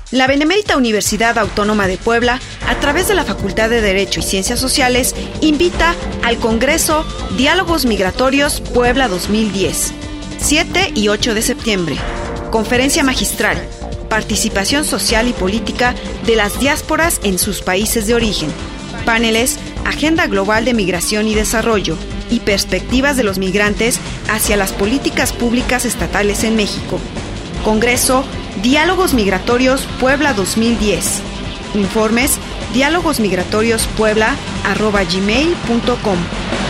La Benemérita Universidad Autónoma de Puebla, a través de la Facultad de Derecho y Ciencias Sociales, invita al Congreso Diálogos Migratorios Puebla 2010, 7 y 8 de septiembre. Conferencia magistral, participación social y política de las diásporas en sus países de origen. Paneles, agenda global de migración y desarrollo y perspectivas de los migrantes hacia las políticas públicas estatales en México. Congreso Diálogos Migratorios Puebla 2010. Informes dialogosmigratoriospuebla@gmail.com.